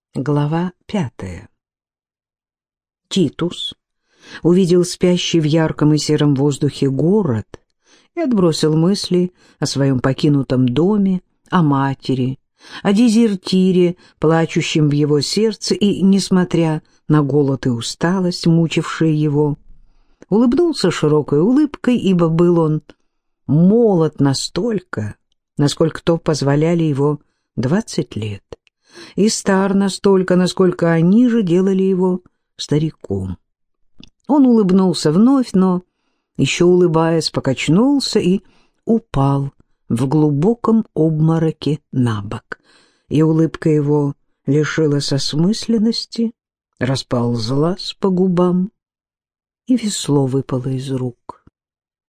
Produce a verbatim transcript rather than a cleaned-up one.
Глава пятая. Титус увидел спящий в ярком и сером воздухе город и отбросил мысли о своем покинутом доме, о матери, о дезертире, плачущем в его сердце, и, несмотря на голод и усталость, мучившие его, улыбнулся широкой улыбкой, ибо был он молод настолько, насколько то позволяли его двадцать лет, и стар настолько, насколько они же делали его стариком. Он улыбнулся вновь, но, еще улыбаясь, покачнулся и упал в глубоком обмороке на бок, и улыбка его лишилась осмысленности, расползлась по губам, и весло выпало из рук.